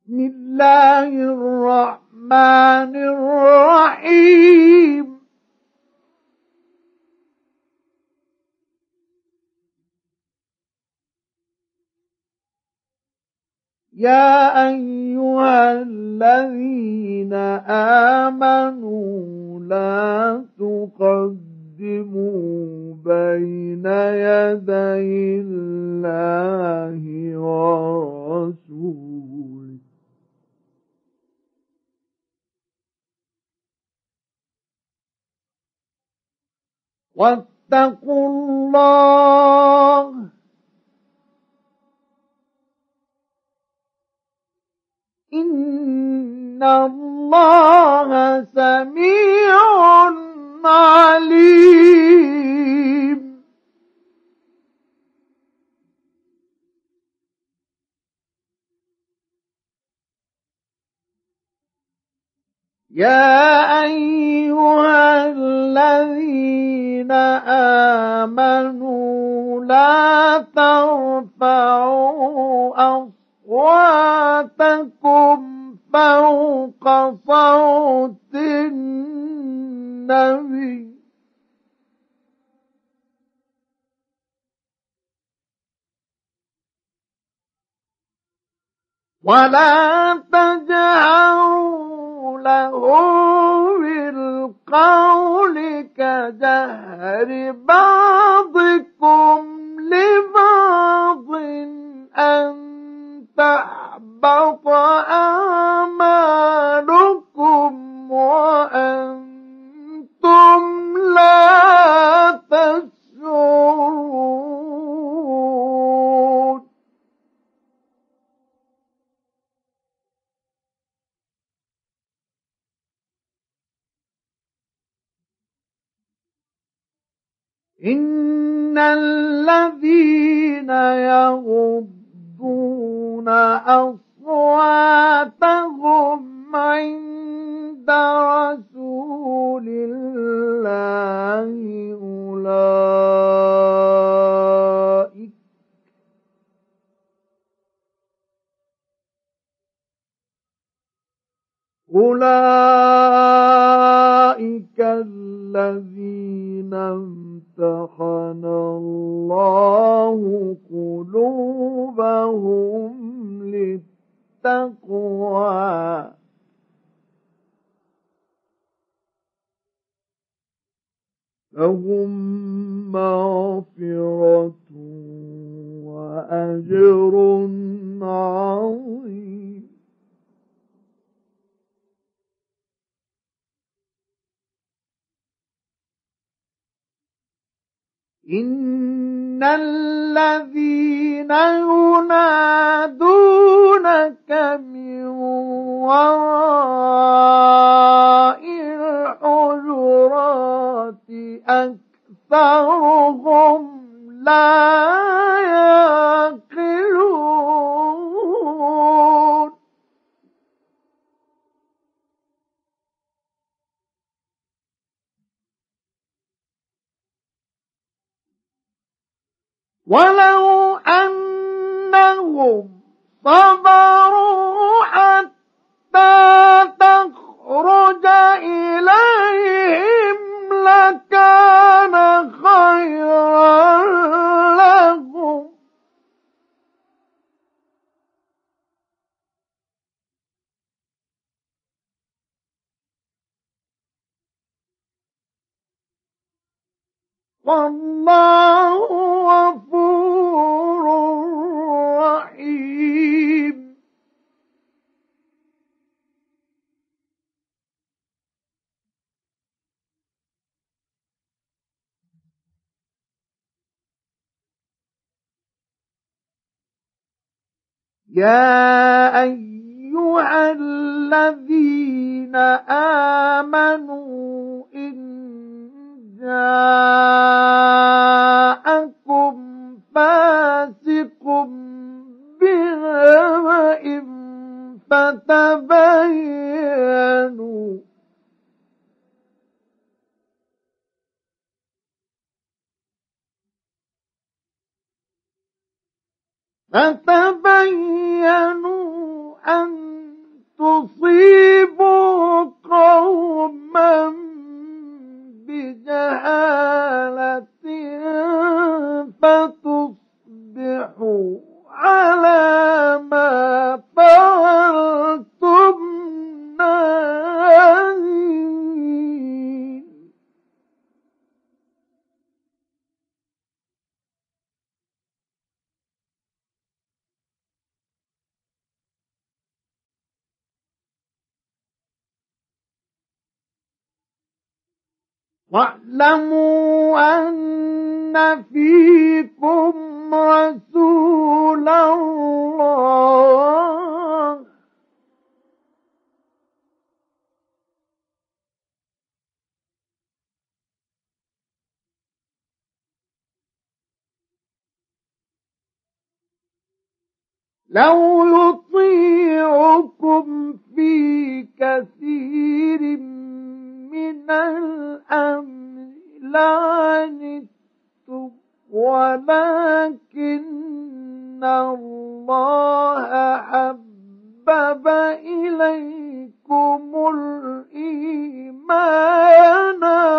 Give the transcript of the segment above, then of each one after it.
بسم الله الرحمن الرحيم يا أيها الذين آمنوا لا تقدموا بين يدي الله ورسوله واتقوا الله إن الله سميع عليم يا أيها الذين آمنوا لا ترفعوا أصواتكم فوق صوت النبي ولا تجهروا له بالقول كجهر بعضكم لبعض أن تحبط أعمالكم وأنتم لا تشعرون إن الذين يغضون أصواتهم عند رسول الله أولئك الذين امتحن الله قلوبهم للتقوى لهم مغفرة وأجر عظيم إن الذين ينادونك من وراء الحجرات أكثرهم لا يعقلون ولو أنهم صبروا حتى تخرج إليهم لكان خيرا لهم والله غفور رحيم يا أيها الذين آمنوا إن جاءكم فاسق بنبأ فتبينوا أن تصيبوا قوما بجهالة فتصبحوا على ما فعلتم نادمين. واعلموا أن فيكم رسول الله لو يطيعكم في كثير من الأمر لعنتم ولكن الله حبب إليكم الإيمان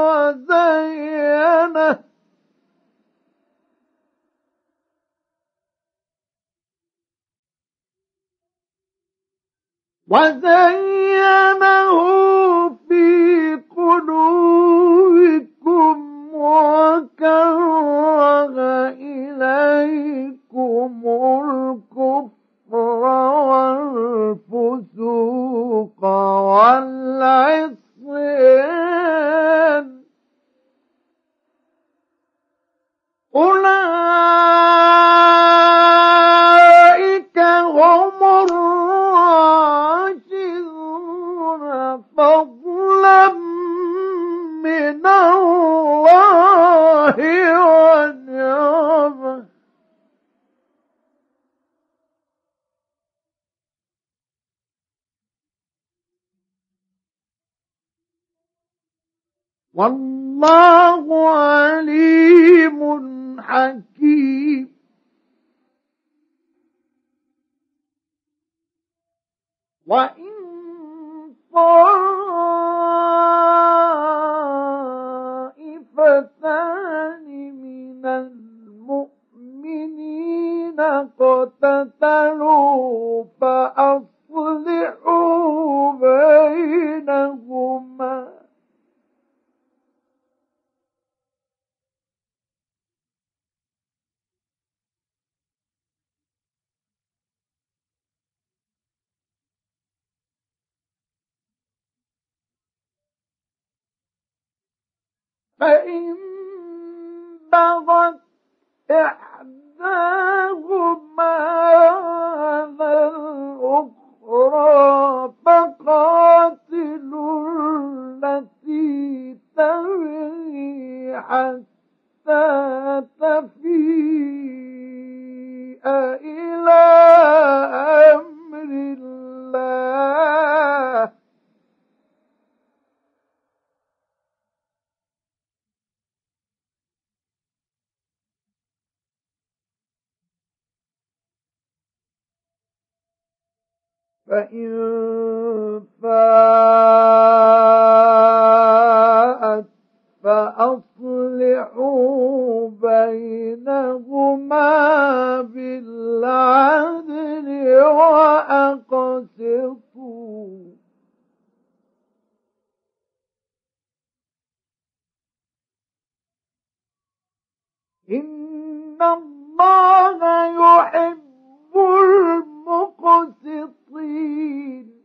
وزينه في قلوبكم وكره إليكم الكفر والفسوق والعصيان أولئك هم الراشدون فضلا من الله ونعمه. والله عليم حكيم. وإن طائفتان من المؤمنين اقتتلوا فأصلحوا بينهما فإن بغت إحداهما على الأخرى فقاتلوا التي تبغي حتى تفيء إلى أمر الله فإن فاءت فأصلحوا بينهما بالعدل وأقسطوا إن الله يحب المقسطين.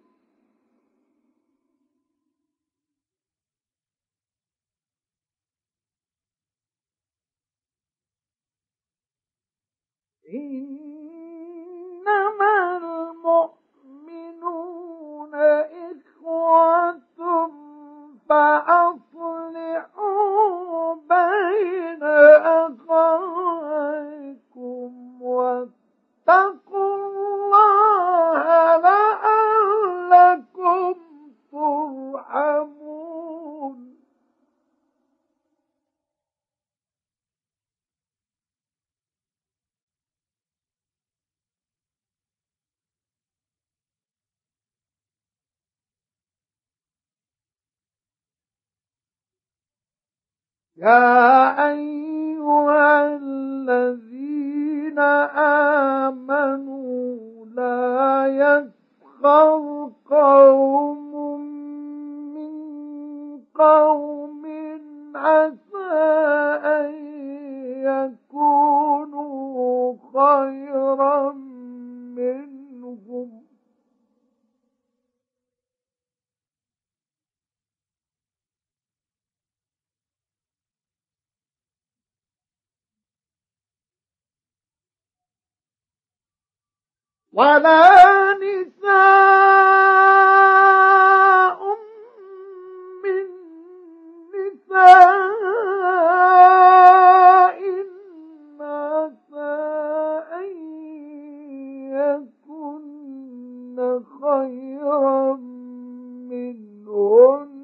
إنما المؤمنون إخوة فأصلحوا بين أخويكم واتقوا الله لعلكم ترحمون. يا أيها الذين آمنوا لا يسخر قوم من قوم عسى أن يكونوا خيرا منهم ولا نساء من نساء عسى أن يكن خيرا منهن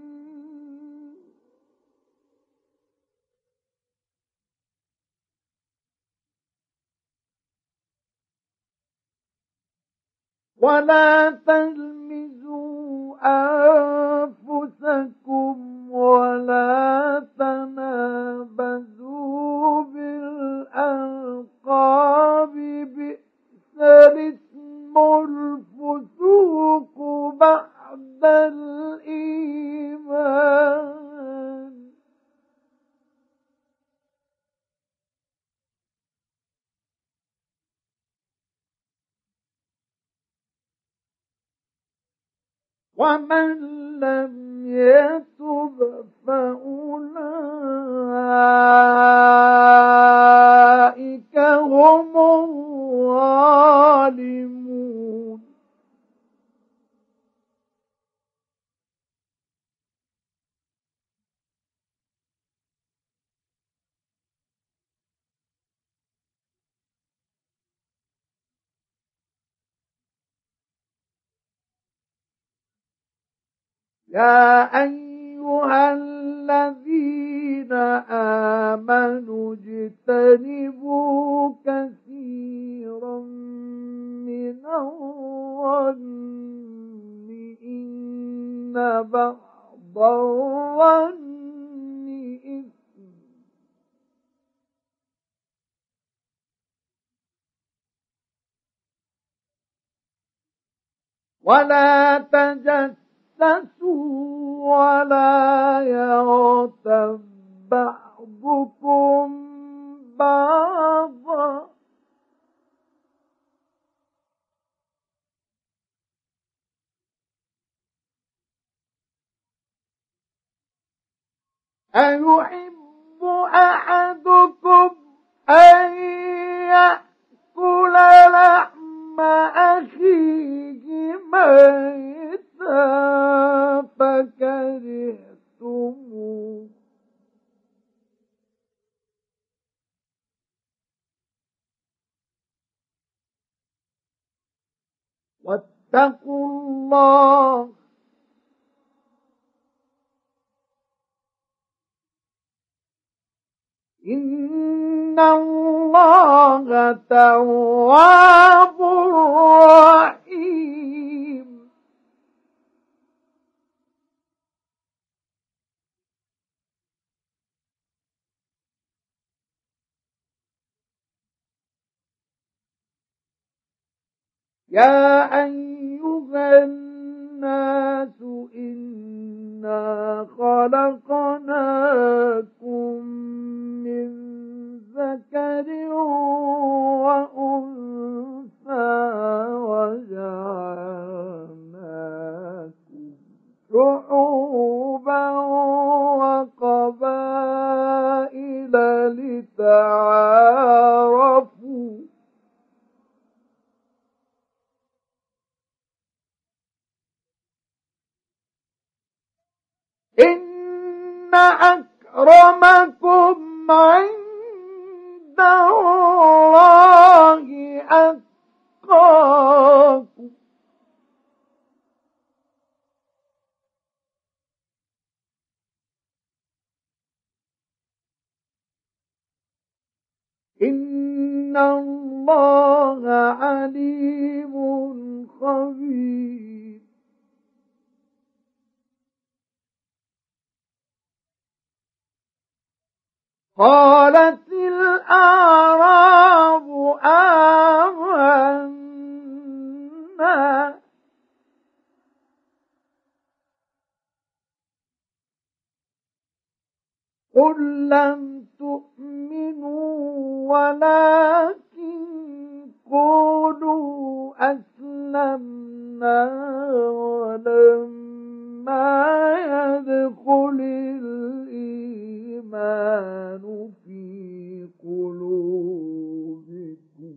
ولا تلمزوا أنفسكم ولا تنابزوا بالألقاب بئس الاسم الفسوق بعد الإيمان ومن لم يتب فأولئك هم الظالمون يا أيها الذين آمنوا اجتنبوا كثيرا من الظن إن بعض الظن إثم ولا تجسسوا ولا يغتب بعضكم بعضا أيحب أحدكم أن يأكل لحم أخيه ميتا فكرهتموه واتقوا الله إن الله تواب رحيم يا أيها الناس إنا خلقناكم من ذكر وأنثى وجعلناكم شعوبا وقبائل لتعارفوا إن أكرمكم عند الله أتقاكم إن الله عليم خبير قالت الأعراب آمنا قل لم تؤمنوا ولكن قولوا أسلمنا ولما يدخل الإيمان في قلوبكم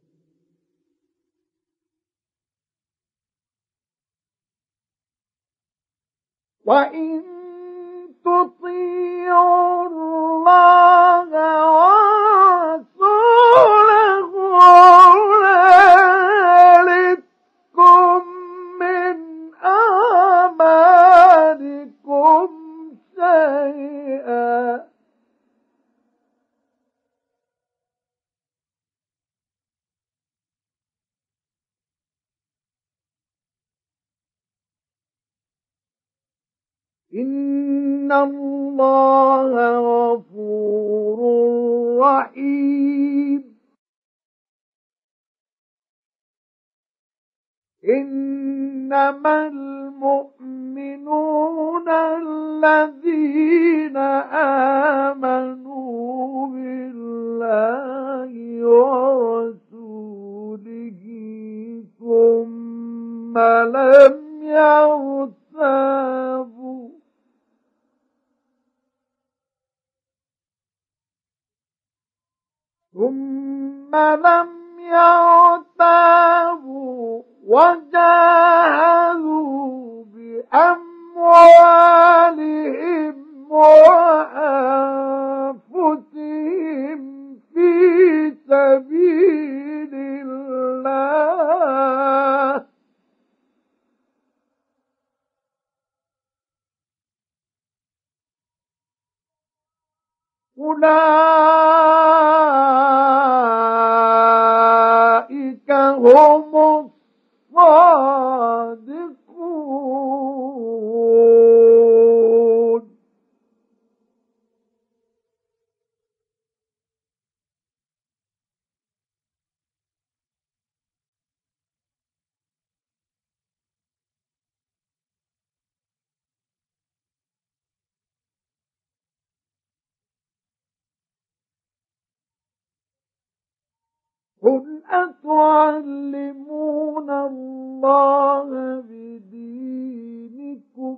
وإن تطيعوا الله ورسوله لا يلدكم من أعمالكم شيئا إن الله غفور رحيم إنما المؤمنون الذين آمنوا بالله ورسوله ثم لم يرتابوا وجاهدوا بأموالهم وأنفسهم في سبيل الله أولئك هم الصادقون قل أتعلمون الله بدينكم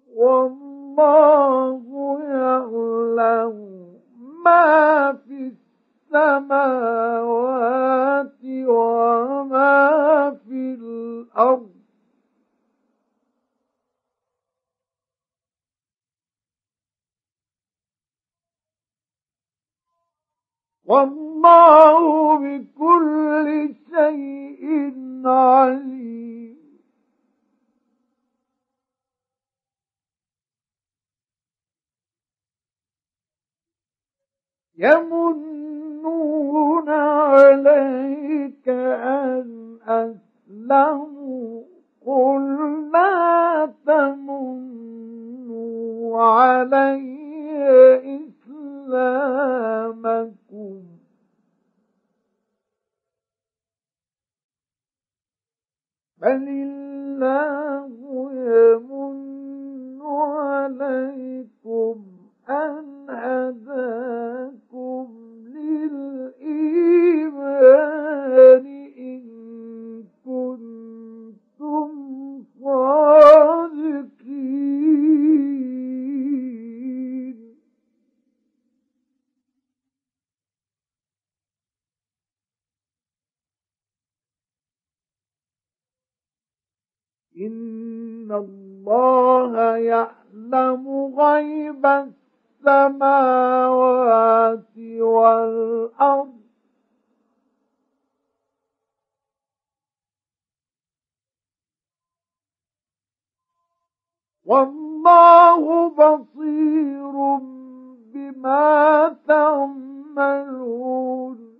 والله يعلم ما في السماوات وما في الأرض والله بكل شيء عليم يمنون عليك أن أسلموا قل لا تمنوا علي إسلامكم بل الله يمن عليكم أن هداكم للإيمان إن كنتم صادقين إن الله يعلم غيب السماوات والأرض والله بصير بما تعملون